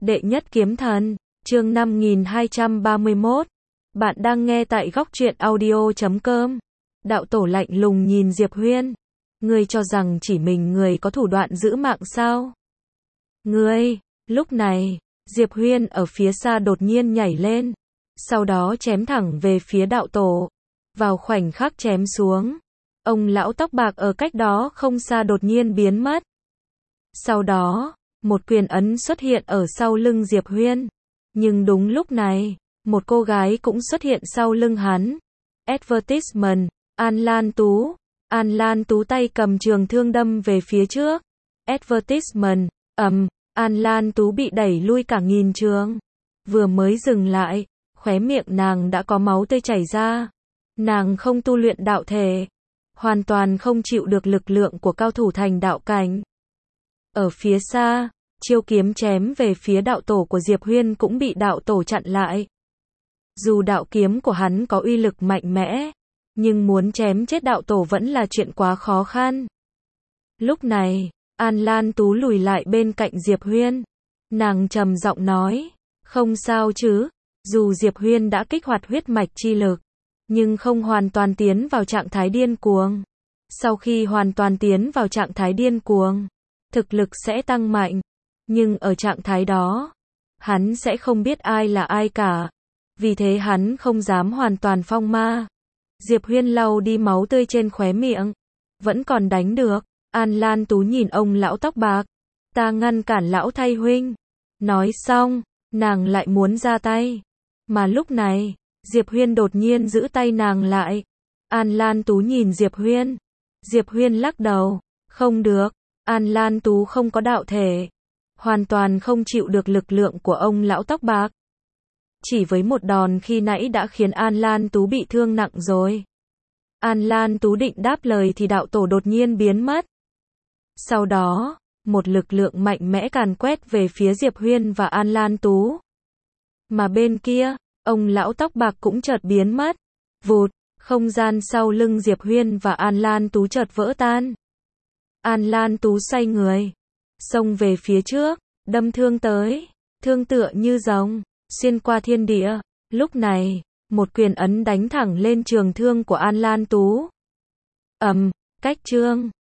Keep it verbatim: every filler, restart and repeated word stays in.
Đệ nhất kiếm thần, chương năm nghìn hai trăm ba mươi mốt. Bạn đang nghe tại góc truyện audio chấm com. Đạo tổ lạnh lùng nhìn Diệp Huyên. Ngươi cho rằng chỉ mình người có thủ đoạn giữ mạng sao? Ngươi, lúc này, Diệp Huyên ở phía xa đột nhiên nhảy lên. Sau đó chém thẳng về phía đạo tổ. Vào khoảnh khắc chém xuống. Ông lão tóc bạc ở cách đó không xa đột nhiên biến mất. Sau đó, một quyền ấn xuất hiện ở sau lưng Diệp Huyên. Nhưng đúng lúc này, một cô gái cũng xuất hiện sau lưng hắn. Advertisement, An Lan Tú. An Lan Tú tay cầm trường thương đâm về phía trước. Advertisement, ầm, An Lan Tú bị đẩy lui cả nghìn trường. Vừa mới dừng lại, khóe miệng nàng đã có máu tươi chảy ra. Nàng không tu luyện đạo thể, hoàn toàn không chịu được lực lượng của cao thủ thành đạo cảnh. Ở phía xa, chiêu kiếm chém về phía đạo tổ của Diệp Huyên cũng bị đạo tổ chặn lại. Dù đạo kiếm của hắn có uy lực mạnh mẽ, nhưng muốn chém chết đạo tổ vẫn là chuyện quá khó khăn. Lúc này, An Lan Tú lùi lại bên cạnh Diệp Huyên. Nàng trầm giọng nói, không sao chứ, dù Diệp Huyên đã kích hoạt huyết mạch chi lực, nhưng không hoàn toàn tiến vào trạng thái điên cuồng. Sau khi hoàn toàn tiến vào trạng thái điên cuồng, thực lực sẽ tăng mạnh, nhưng ở trạng thái đó, hắn sẽ không biết ai là ai cả. Vì thế hắn không dám hoàn toàn phong ma. Diệp Huyên lau đi máu tươi trên khóe miệng. Vẫn còn đánh được. An Lan Tú nhìn ông lão tóc bạc. Ta ngăn cản lão thay huynh. Nói xong, nàng lại muốn ra tay. Mà lúc này, Diệp Huyên đột nhiên giữ tay nàng lại. An Lan Tú nhìn Diệp Huyên. Diệp Huyên lắc đầu. Không được. An Lan Tú không có đạo thể. Hoàn toàn không chịu được lực lượng của ông lão tóc bạc. Chỉ với một đòn khi nãy đã khiến An Lan Tú bị thương nặng rồi. An Lan Tú định đáp lời thì đạo tổ đột nhiên biến mất. Sau đó, một lực lượng mạnh mẽ càn quét về phía Diệp Huyên và An Lan Tú. Mà bên kia, ông lão tóc bạc cũng chợt biến mất. Vụt, không gian sau lưng Diệp Huyên và An Lan Tú chợt vỡ tan. An Lan Tú xoay người, xông về phía trước, đâm thương tới, thương tựa như rồng, xuyên qua thiên địa. Lúc này, một quyền ấn đánh thẳng lên trường thương của An Lan Tú. Ầm, cách chương